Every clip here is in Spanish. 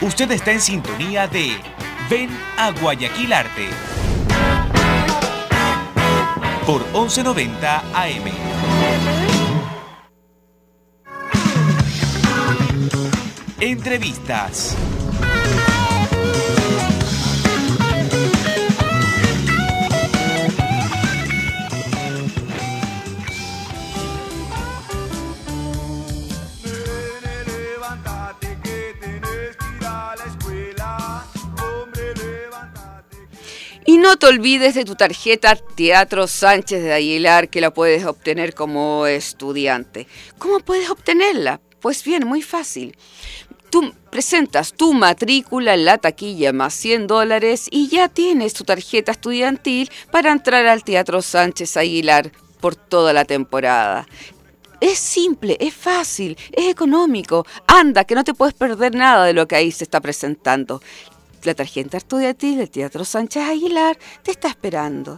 Usted está en sintonía de Ven a Guayaquil Arte por 1190 AM. Entrevistas. Y no te olvides de tu tarjeta Teatro Sánchez de Aguilar, que la puedes obtener como estudiante. ¿Cómo puedes obtenerla? Pues bien, muy fácil. Tú presentas tu matrícula en la taquilla más $100 y ya tienes tu tarjeta estudiantil para entrar al Teatro Sánchez Aguilar por toda la temporada. Es simple, es fácil, es económico. Anda, que no te puedes perder nada de lo que ahí se está presentando. La tarjeta estudiantil del Teatro Sánchez Aguilar te está esperando.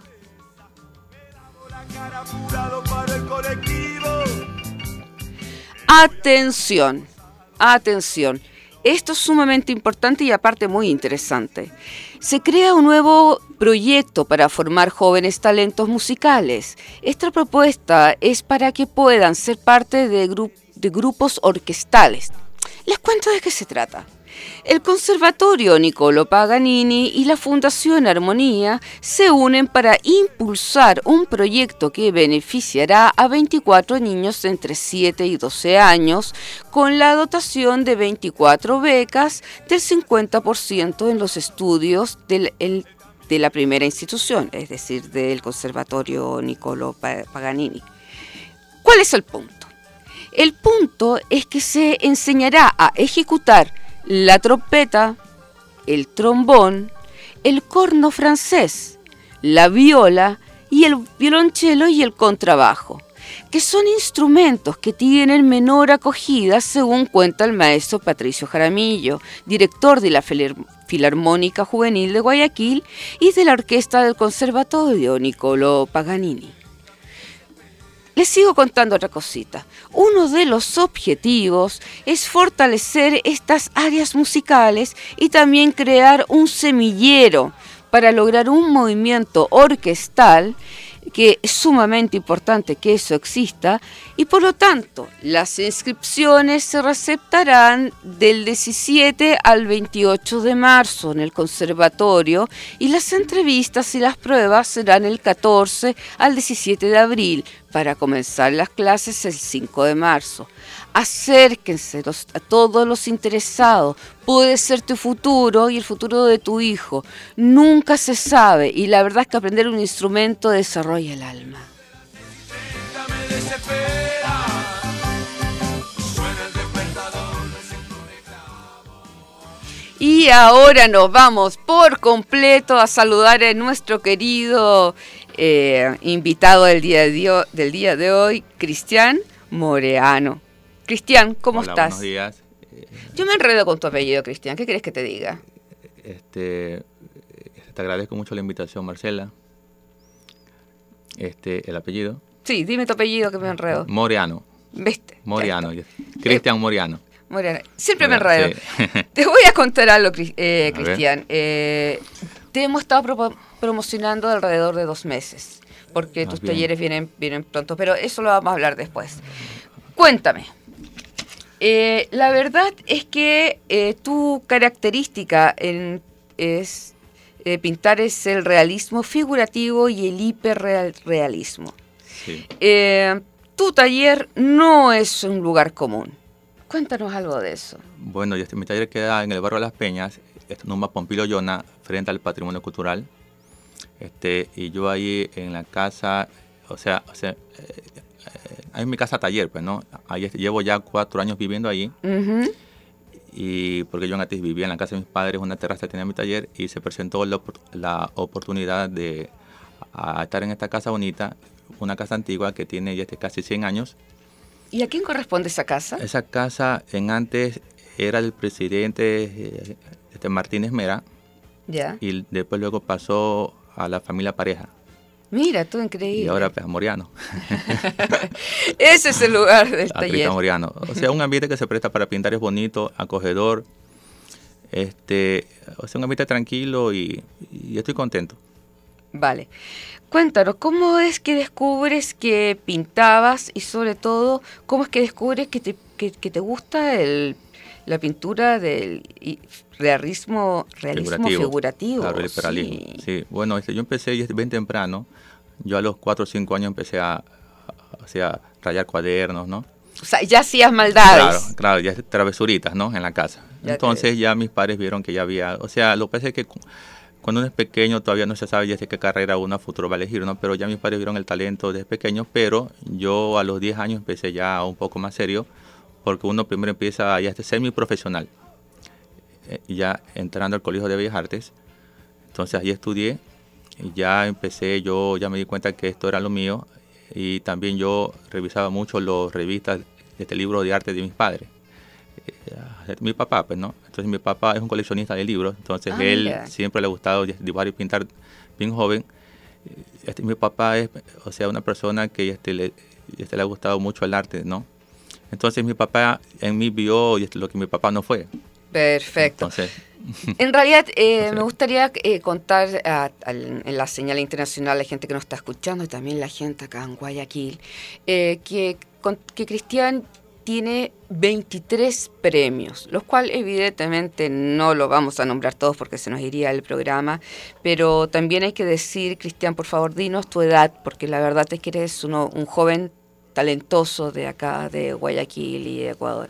Atención, atención. Esto es sumamente importante y aparte muy interesante. Se crea un nuevo proyecto para formar jóvenes talentos musicales. Esta propuesta es para que puedan ser parte de grupos orquestales. Les cuento de qué se trata. El Conservatorio Niccolò Paganini y la Fundación Armonía se unen para impulsar un proyecto que beneficiará a 24 niños entre 7 y 12 años con la dotación de 24 becas del 50% en los estudios de la primera institución, es decir, del Conservatorio Niccolò Paganini. ¿Cuál es el punto? El punto es que se enseñará a ejecutar la trompeta, el trombón, el corno francés, la viola y el violonchelo y el contrabajo, que son instrumentos que tienen menor acogida según cuenta el maestro Patricio Jaramillo, director de la Filarmónica Juvenil de Guayaquil y de la Orquesta del Conservatorio Niccolò Paganini. Les sigo contando otra cosita. Uno de los objetivos es fortalecer estas áreas musicales y también crear un semillero para lograr un movimiento orquestal, que es sumamente importante que eso exista, y por lo tanto las inscripciones se receptarán del 17 al 28 de marzo en el conservatorio y las entrevistas y las pruebas serán el 14 al 17 de abril para comenzar las clases el 5 de marzo. Acérquense a todos los interesados. Puede ser tu futuro y el futuro de tu hijo. Nunca se sabe y la verdad es que aprender un instrumento desarrolla el alma. Y ahora nos vamos por completo a saludar a nuestro querido invitado del día de hoy, Cristian Moreano. Cristian, ¿cómo estás? Buenos días. Yo me enredo con tu apellido, Cristian. ¿Qué quieres que te diga? Te agradezco mucho la invitación, Marcela. El apellido. Sí, dime tu apellido que me enredo. Moreano. ¿Viste? Moreano. Cristian Moreano. Moreano. Siempre me enredo. Sí. Te voy a contar algo, Cristian. Te hemos estado promocionando alrededor de 2 meses, porque tus talleres vienen pronto, pero eso lo vamos a hablar después. Cuéntame. La verdad es que tu característica es pintar es el realismo figurativo y el hiperrealismo. Sí. Tu taller no es un lugar común. Cuéntanos algo de eso. Bueno, mi taller queda en el barrio de Las Peñas, Numba Pompilio Yona, frente al patrimonio cultural. Y yo ahí en la casa, ahí en mi casa taller, pues, ¿no? Ahí llevo ya 4 años viviendo ahí. Uh-huh. Y porque yo antes vivía en la casa de mis padres, una terraza tenía mi taller, y se presentó la oportunidad de estar en esta casa bonita, una casa antigua que tiene ya casi 100 años. ¿Y a quién corresponde esa casa? Esa casa antes era el presidente Martínez Mera. Ya. Y después luego pasó a la familia Pareja. Mira, tú, increíble. Y ahora pues, a Moreano. Ese es el lugar del taller. Cristian Moreano. O sea, un ambiente que se presta para pintar, es bonito, acogedor. O sea, un ambiente tranquilo y estoy contento. Vale. Cuéntanos, ¿cómo es que descubres que pintabas y sobre todo, cómo es que descubres que te gusta la pintura del realismo figurativo? Claro, el hiperrealismo. Sí. Bueno, yo empecé bien temprano. Yo a los 4 o 5 años empecé a rayar cuadernos, ¿no? O sea, ya hacías maldades. Claro, ya travesuritas, ¿no? En la casa. Entonces ya mis padres vieron que ya había... O sea, lo que pasa es que cuando uno es pequeño todavía no se sabe ya qué carrera uno a futuro va a elegir, ¿no? Pero ya mis padres vieron el talento desde pequeño, pero yo a los 10 años empecé ya un poco más serio, porque uno primero empieza ya a ser semiprofesional, ya entrando al Colegio de Bellas Artes. Entonces ahí estudié y ya empecé, yo ya me di cuenta que esto era lo mío, y también yo revisaba mucho las revistas de libro de arte de mis padres. Mi papá, pues, ¿no? Entonces mi papá es un coleccionista de libros, entonces él siempre le ha gustado dibujar y pintar bien joven. Mi papá es, o sea, una persona que le ha gustado mucho el arte, ¿no? Entonces mi papá en mí vio lo que mi papá no fue. Perfecto. Entonces, en realidad, me gustaría contar en la señal internacional, la gente que nos está escuchando y también la gente acá en Guayaquil, que Cristian tiene 23 premios, los cuales evidentemente no lo vamos a nombrar todos porque se nos iría el programa, pero también hay que decir, Cristian, por favor, dinos tu edad, porque la verdad es que eres un joven talentoso de acá, de Guayaquil y de Ecuador.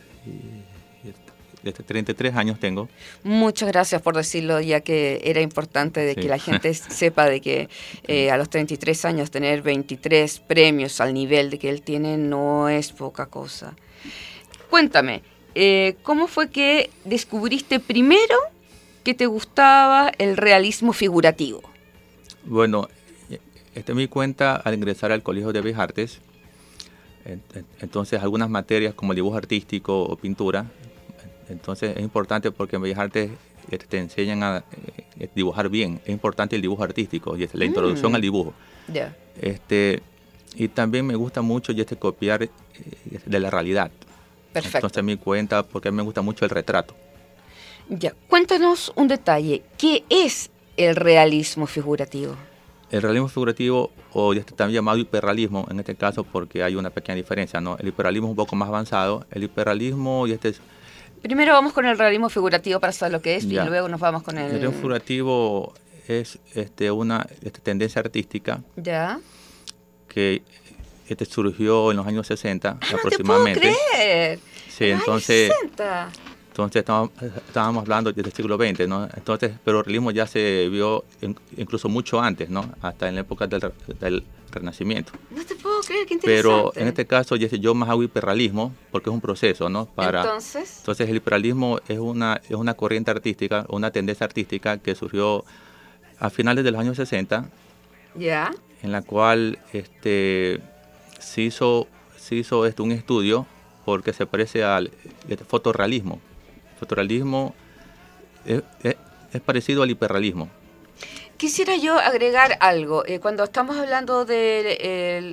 33 años tengo. Muchas gracias por decirlo, ya que era importante de que la gente sepa de que a los 33 años tener 23 premios al nivel de que él tiene no es poca cosa. Cuéntame, ¿cómo fue que descubriste primero que te gustaba el realismo figurativo? Bueno, me di cuenta al ingresar al Colegio de Bellas Artes. Entonces algunas materias como el dibujo artístico o pintura, entonces es importante porque en Bellas Artes te enseñan a dibujar bien. Es importante el dibujo artístico y la introducción al dibujo. Y también me gusta mucho copiar de la realidad. Perfecto. Entonces me di cuenta porque me gusta mucho el retrato. Ya, cuéntanos un detalle. ¿Qué es el realismo figurativo? El realismo figurativo, o también llamado hiperrealismo, en este caso porque hay una pequeña diferencia, ¿no? El hiperrealismo es un poco más avanzado. El hiperrealismo Primero vamos con el realismo figurativo para saber lo que es y luego nos vamos con el... El realismo figurativo es una tendencia artística que surgió en los años 60 aproximadamente. ¡No te puedo creer! Sí, entonces estábamos hablando del siglo XX, ¿no? Entonces, pero el realismo ya se vio incluso mucho antes, ¿no? Hasta en la época del Renacimiento. No te puedo creer, qué interesante. Pero en este caso yo más hago hiperrealismo porque es un proceso, ¿no? Entonces el hiperrealismo es una corriente artística, una tendencia artística que surgió a finales de los años 60, en la cual se hizo un estudio porque se parece al fotorrealismo. Fotorrealismo es parecido al hiperrealismo. Quisiera yo agregar algo. Cuando estamos hablando del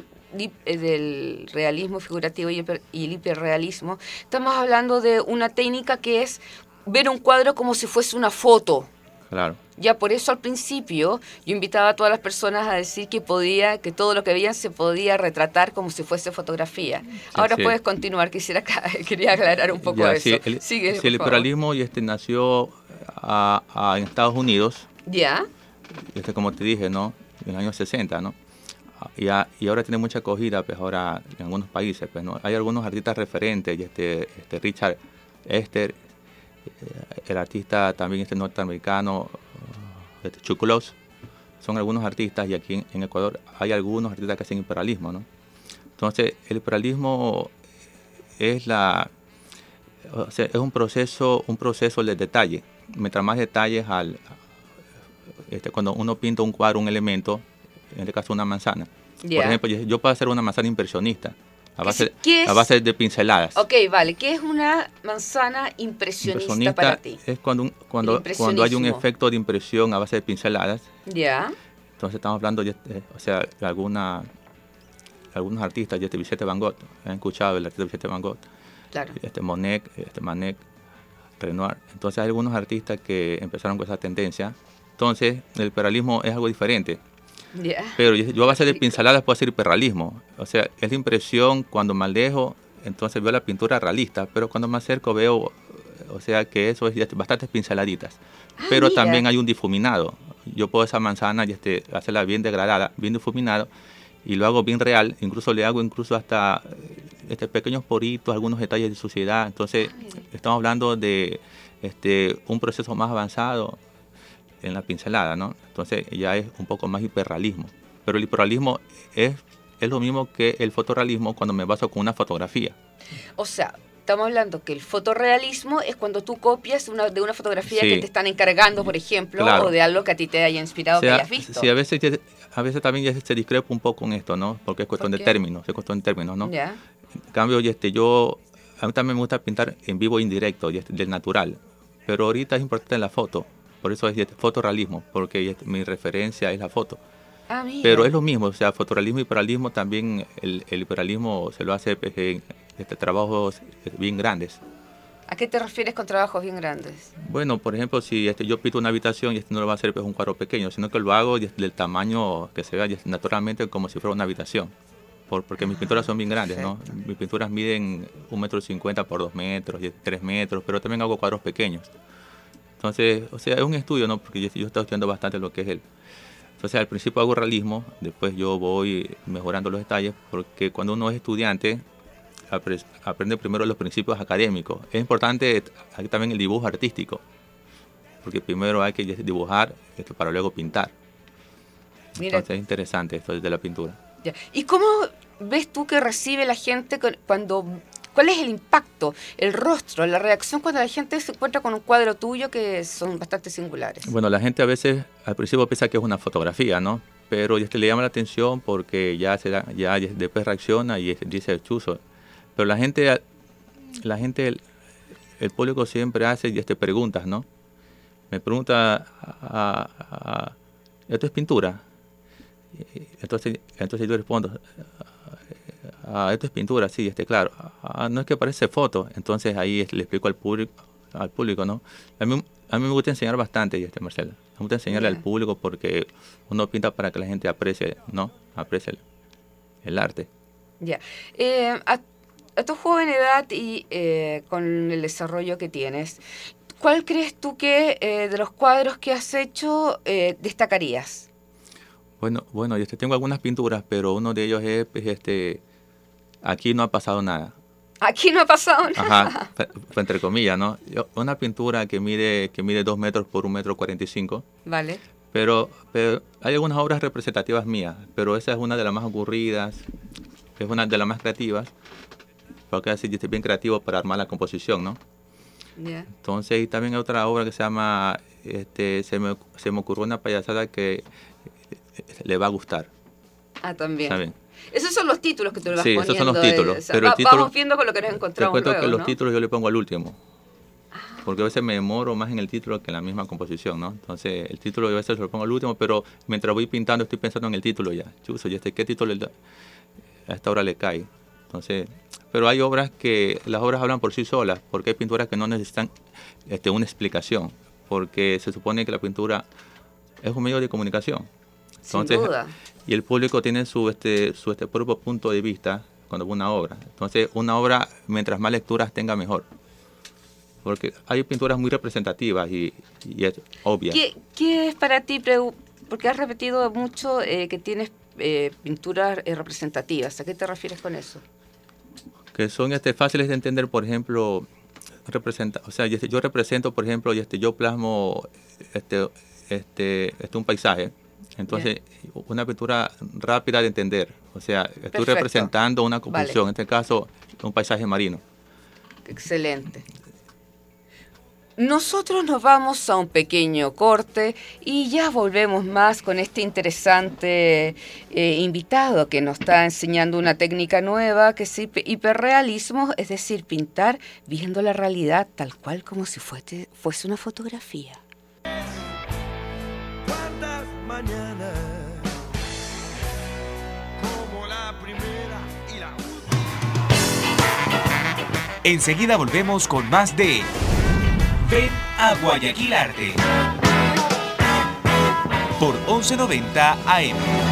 realismo figurativo y el hiperrealismo, estamos hablando de una técnica que es ver un cuadro como si fuese una foto. Claro. Ya por eso al principio yo invitaba a todas las personas a decir que todo lo que veían se podía retratar como si fuese fotografía. Ahora puedes continuar, quería aclarar un poco eso. El hiperrealismo nació en Estados Unidos. Ya. Como te dije, ¿no? En los años 60, ¿no? Y ahora tiene mucha acogida, pues ahora en algunos países, pues, ¿no? Hay algunos artistas referentes, Richard Esther, el artista también norteamericano, Chuck Close, son algunos artistas, y aquí en Ecuador hay algunos artistas que hacen hiperrealismo, ¿no? Entonces, el hiperrealismo es un proceso de detalle. Mientras más detalles cuando uno pinta un cuadro, un elemento, en este caso una manzana. Por ejemplo, yo puedo hacer una manzana impresionista a base de pinceladas. Ok, vale. ¿Qué es una manzana impresionista para ti? Es cuando hay un efecto de impresión a base de pinceladas. Entonces estamos hablando de algunos artistas, Vicente Van Gogh. ¿Han escuchado el artista Vicente Van Gogh? Claro. Manet, Renoir. Entonces hay algunos artistas que empezaron con esa tendencia. Entonces el hiperrealismo es algo diferente. Yeah. Pero yo a base de pinceladas puedo hacer hiperrealismo. O sea, es la impresión cuando me alejo, entonces veo la pintura realista, pero cuando me acerco veo, o sea, que eso es bastantes pinceladitas. Pero mira. también hay un difuminado. Yo puedo esa manzana hacerla bien degradada, bien difuminado, y lo hago bien real. Incluso le hago hasta pequeños poritos, algunos detalles de suciedad. Entonces, estamos hablando de un proceso más avanzado en la pincelada, ¿no? Entonces ya es un poco más hiperrealismo. Pero el hiperrealismo es lo mismo que el fotorrealismo cuando me baso con una fotografía. O sea, estamos hablando que el fotorrealismo es cuando tú copias de una fotografía Sí. que te están encargando, por ejemplo, Claro. o de algo que a ti te haya inspirado, O sea, que hayas visto. sí, a veces también ya se discrepa un poco en esto, ¿no? Porque es cuestión ¿Por de qué? términos, ¿no? Ya. En cambio, a mí también me gusta pintar en vivo e indirecto, del natural. Pero ahorita es importante la foto. Por eso es fotorrealismo, porque mi referencia es la foto. Ah, mira. Pero es lo mismo, o sea, fotorrealismo y hiperrealismo también, el hiperrealismo se lo hace en trabajos bien grandes. ¿A qué te refieres con trabajos bien grandes? Bueno, por ejemplo, si yo pinto una habitación y no lo va a hacer un cuadro pequeño, sino que lo hago del tamaño que se vea naturalmente como si fuera una habitación. Porque mis pinturas son bien grandes, ¿no? Mis pinturas miden 1,50 m por 2 metros, 3 metros, pero también hago cuadros pequeños. Entonces, o sea, es un estudio, ¿no? Porque yo estoy estudiando bastante lo que es él. Entonces, al principio hago realismo, después yo voy mejorando los detalles, porque cuando uno es estudiante, aprende primero los principios académicos. Es importante aquí también el dibujo artístico, porque primero hay que dibujar para luego pintar. Mira. Entonces, es interesante esto de la pintura. Ya. ¿Y cómo ves tú que recibe la gente cuando... ¿Cuál es el impacto, el rostro, la reacción cuando la gente se encuentra con un cuadro tuyo que son bastante singulares? Bueno, la gente a veces al principio piensa que es una fotografía, ¿no? Pero le llama la atención porque ya después reacciona y dice chuzo. Pero la gente, el público siempre hace preguntas, ¿no? Me pregunta, ¿esto es pintura? Entonces yo respondo, esto es pintura, sí, claro. No es que parece foto. Entonces ahí le explico al público, ¿no? A mí me gusta enseñar bastante, Marcela. Me gusta enseñarle al público porque uno pinta para que la gente aprecie, ¿no? Aprecie el arte. Ya. A tu joven edad y con el desarrollo que tienes, ¿cuál crees tú que de los cuadros que has hecho destacarías? Bueno, tengo algunas pinturas, pero uno de ellos es Aquí no ha pasado nada. Aquí no ha pasado nada. Ajá, entre comillas, ¿no? Una pintura que mide 2 metros por 1,45 m. Vale. Pero hay algunas obras representativas mías, pero esa es una de las más ocurridas, es una de las más creativas, porque así yo estoy bien creativo para armar la composición, ¿no? Yeah. Entonces, y también hay otra obra que se llama, se me ocurrió una payasada que le va a gustar. Ah, también. ¿Saben? Esos son los títulos que tú le vas poniendo. Sí, esos son los títulos. O sea, pero vamos viendo con lo que nos encontramos te cuento luego, que los ¿no? títulos yo le pongo al último. Porque a veces me demoro más en el título que en la misma composición, ¿no? Entonces, el título yo a veces se lo pongo al último, pero mientras voy pintando estoy pensando en el título ya. Chuzo, ¿qué título a esta obra le cae? Entonces, pero hay obras las obras hablan por sí solas, porque hay pinturas que no necesitan una explicación, porque se supone que la pintura es un medio de comunicación. Entonces, sin duda. Y el público tiene su propio punto de vista cuando ve una obra. Entonces, una obra, mientras más lecturas tenga, mejor. Porque hay pinturas muy representativas y es obvia. ¿Qué es para ti, porque has repetido mucho que tienes pinturas representativas? ¿A qué te refieres con eso? Que son fáciles de entender, por ejemplo, o sea, yo represento, por ejemplo, yo plasmo un paisaje. Entonces, una pintura rápida de entender. O sea, estoy Perfecto. representando una composición, Vale. en este caso, un paisaje marino. Excelente. Nosotros nos vamos a un pequeño corte y ya volvemos más con este interesante invitado que nos está enseñando una técnica nueva que es hiperrealismo, es decir, pintar viendo la realidad tal cual como si fuese una fotografía. ¿Cuántas mañanas? Como la primera y la última. Enseguida volvemos con más de Ven a Guayaquil Arte. Por 1190 AM.